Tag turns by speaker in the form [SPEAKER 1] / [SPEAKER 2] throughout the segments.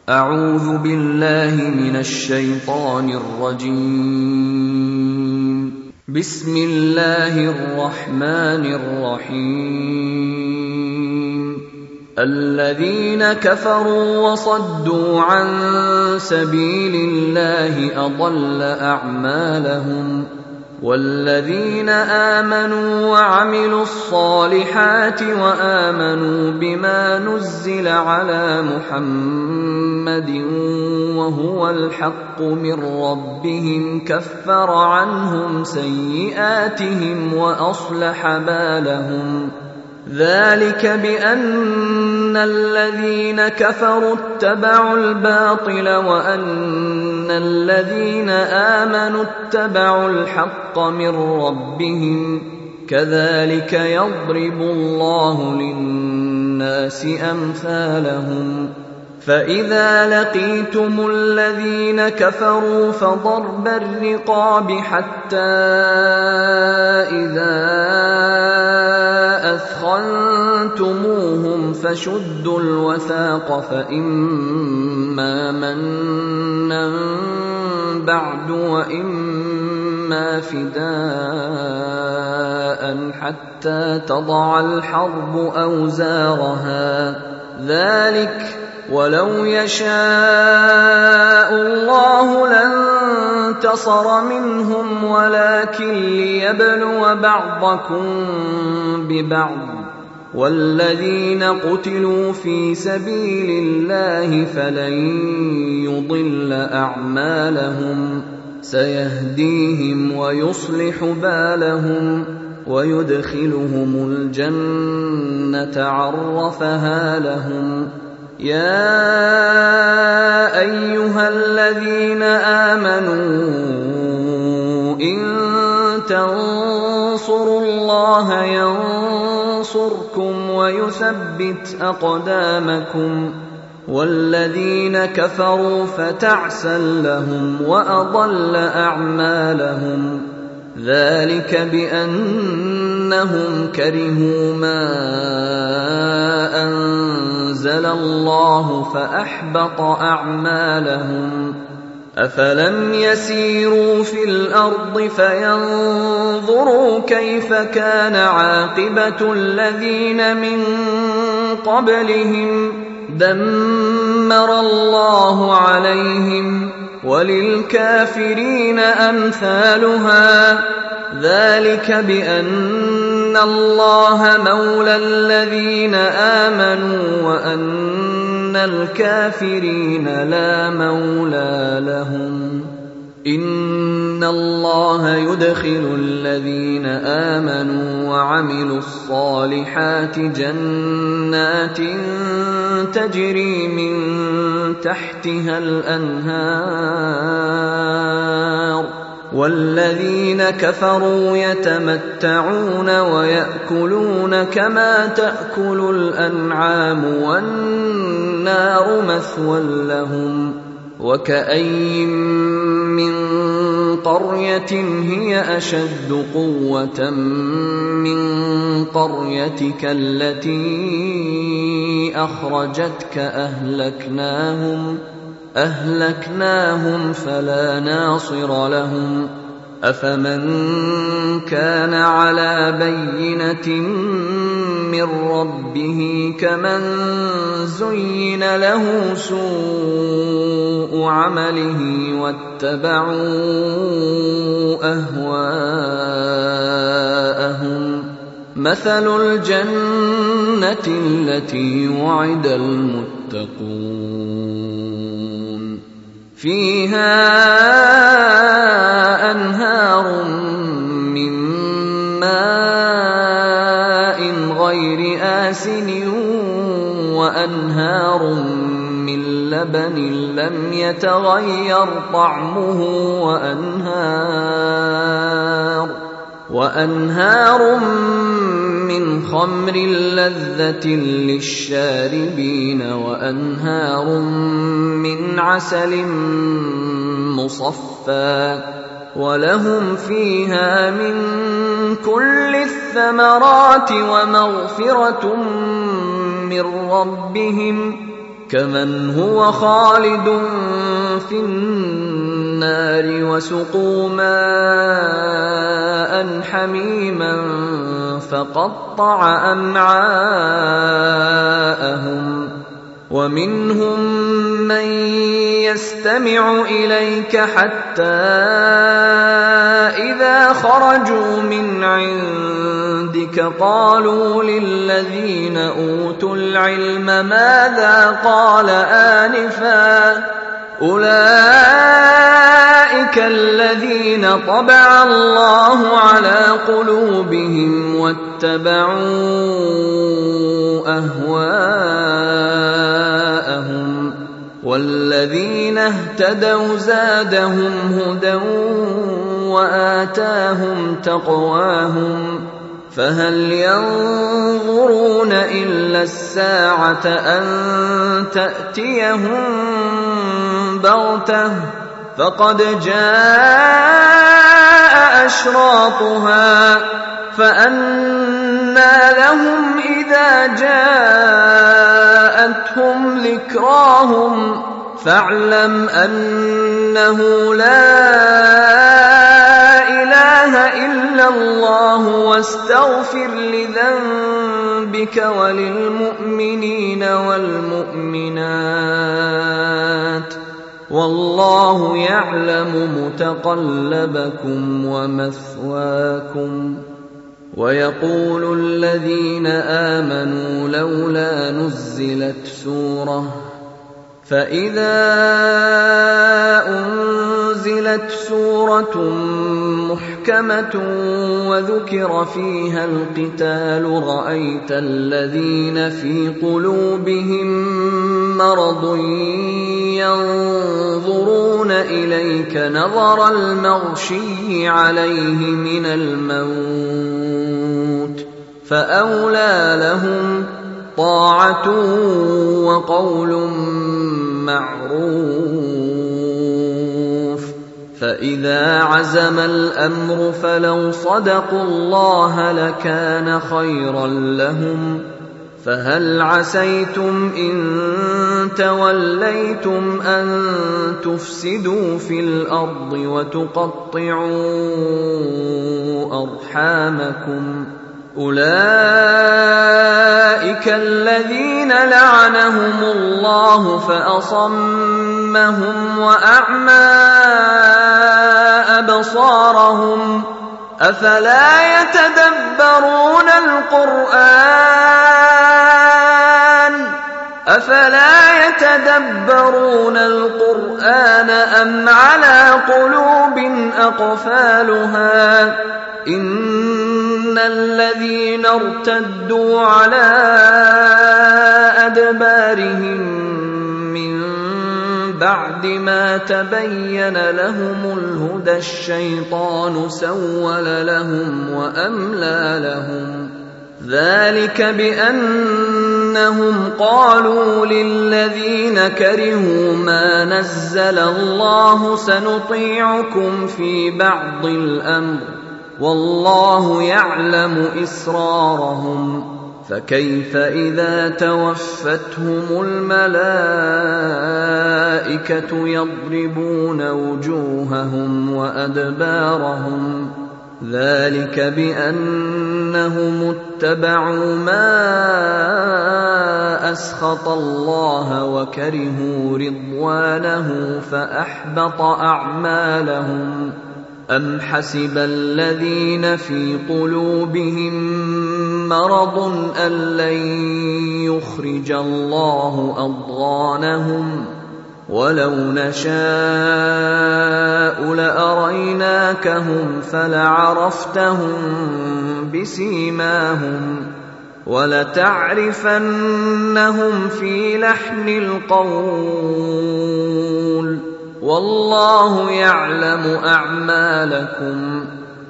[SPEAKER 1] أعوذ بالله من الشيطان الرجيم. بسم الله الرحمن الرحيم. الذين كفروا وصدوا عن سبيل الله أضل أعمالهم، والذين آمنوا وعملوا الصالحات وآمنوا بما نزل على محمد وهو الحق من ربهم كفر عنهم سيئاتهم وأصلح بالهم. ذلك بأن الذين كفروا اتبعوا الباطل وأن الذين آمنوا اتبعوا الحق من ربهم، كذلك يضرب الله للناس أمثالهم. فإذا لقيتم الذين كفروا فضرب الرقاب حتى إذا أثخنتموهم فشدوا الوثاق، فإما منا بعد وإما فداء حتى تضع الحرب أوزارها. ذلك ولو يشاء الله لانتصر منهم ولكن ليبلو بعضكم ببعض، والذين قتلوا في سبيل الله فلن يضل أعمالهم، سيهديهم ويصلح بالهم ويدخلهم الجنة عرفها لهم. يا أيها الذين آمنوا إن تنصروا الله ينصركم ويثبت أقدامكم، والذين كفروا فتعسا لهم وأضل أعمالهم. ذلك بأنهم كرهوا ما أنزل الله فأحبط أعمالهم. أفلم يسيروا في الأرض فينظروا كيف كان عاقبة الذين من قبلهم، دمر الله عليهم وللكافرين أمثالها. ذلك بأن الله مولى الذين آمنوا وأن الكافرين لا مولى لهم. إن الله يدخل الذين آمنوا وعملوا الصالحات جنات تجري من تحتها الأنهار، والذين كفروا يتمتعون ويأكلون كما تأكل الأنعام والنار مثوى لهم. وكأين من قرية هي أشد قوة من قريتك التي أخرجتك أهلكناهم فلا ناصر لهم. أفمن كان على بينة من ربه كمن زين له سوء عمله واتبعوا أهواءهم. مثل الجنة التي وعد المتقون فيها أنهار من ماء غير آسن وأنهار من لبن لم يتغير طعمه وأنهار من خمر لذة للشاربين وأنهار من عسل مصفى، ولهم فيها من كل الثمرات ومغفرة من ربهم كمن هو خالد في النار وسقوا ماء حميما فقطع أمعاءهم ومنهم من يستمع إليك حتى إذا خرجوا من عندك قالوا للذين أوتوا العلم ماذا قال آنفا أولئك الذين طبع الله على قلوبهم واتبعوا أهواءهم والذين اهتدوا زادهم هدى وآتاهم تقواهم فهل ينظرون إلا الساعة أن تأتيهم بغتة فقد جاء أشراطها فأنى لهم إذا جاءتهم ذكراهم فاعلم أنه لا إله إلا الله واستغفر لذنبك وللمؤمنين والمؤمنات والله يعلم متقلبكم ومثواكم ويقول الذين آمنوا لولا نزلت سورة فإذا أنزلت سورة محكمة وذكر فيها القتال رأيت الذين في قلوبهم مرض ينظرون إليك نظر المغشي عليه من الموت فأولى لهم طاعة وقول معروف فإذا عزم الأمر فلو صدقوا الله لكان خيرا لهم فهل عسيتم إن توليتم أن تفسدوا في الأرض وتقطعوا أرحامكم أولئك الذين لعنهم الله فأصمهم وأعمى أبصارهم أفلا يتدبرون القرآن أم على قلوب أقفالها إن الذين ارتدوا على أدبارهم من بعد ما تبين لهم الهدى الشيطان سول لهم وأملى لهم ذلك بأنهم قالوا للذين كرهوا ما نزل الله سنطيعكم في بعض الأمر والله يعلم إسرارهم فكيف إذا توفتهم الملائكة يضربون وجوههم وأدبارهم ذلك بأنهم اتبعوا ما أسخط الله وكرهوا رضوانه فأحبط أعمالهم أم حسب الذين في قلوبهم مرض أن لن يخرج الله أضغانهم ولو نشاء لأريناكهم فلعرفتهم بسيماهم ولتعرفنهم في لحن القول والله يعلم أعمالكم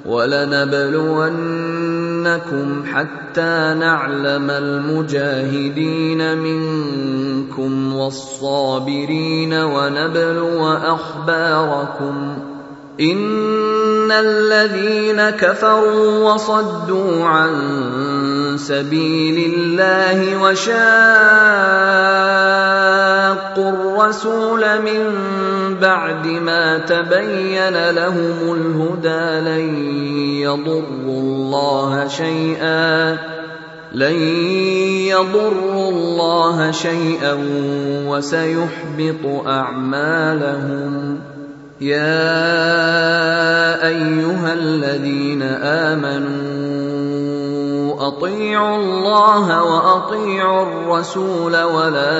[SPEAKER 1] ولنبلونكم حتى نعلم المجاهدين منكم والصابرين ونبلو أخباركم إن الذين كفروا وصدوا عن سبيل الله وشاقوا الرسول من بعد ما تبين لهم الهدى لن يضروا الله شيئا وسيحبط أعمالهم. يا أيها الذين آمنوا أطيعوا الله وأطيعوا الرسول ولا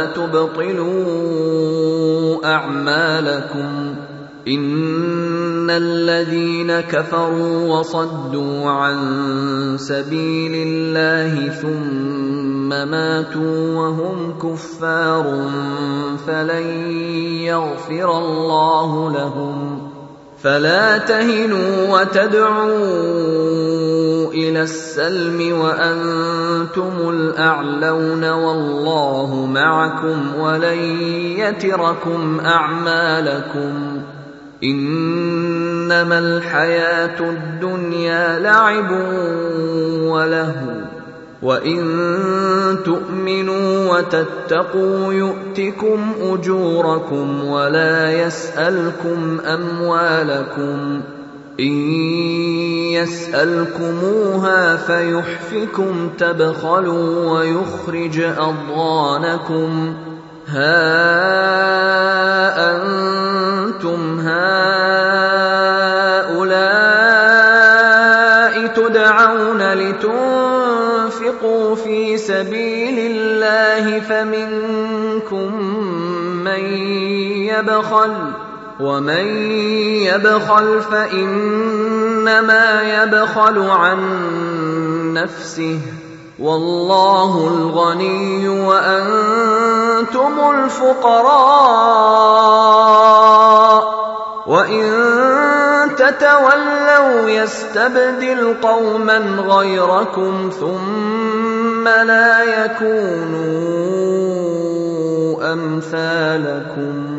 [SPEAKER 1] تبطلوا أعمالكم. إن الذين كفروا وصدوا عن سبيل الله ثم ماتوا وهم كفار فلن يغفر الله لهم. فلا تهنوا وتدعوا إلى السلم وأنتم الأعلون والله معكم ولن يتركم أعمالكم. إنما الحياة الدنيا لعب ولهو وإن تؤمنوا وتتقوا يؤتكم أجوركم ولا يسألكم أموالكم. إن يسألكموها فيحفكم تبخلوا ويخرج أضغانكم. ها أنتم هؤلاء تدعون لتنفقوا في سبيل الله فمنكم من يبخل ومن يبخل فإنما يبخل عن نفسه والله الغني وأنتم الفقراء وإن تتولوا يستبدل قوما غيركم ثم لا يكونوا أمثالكم.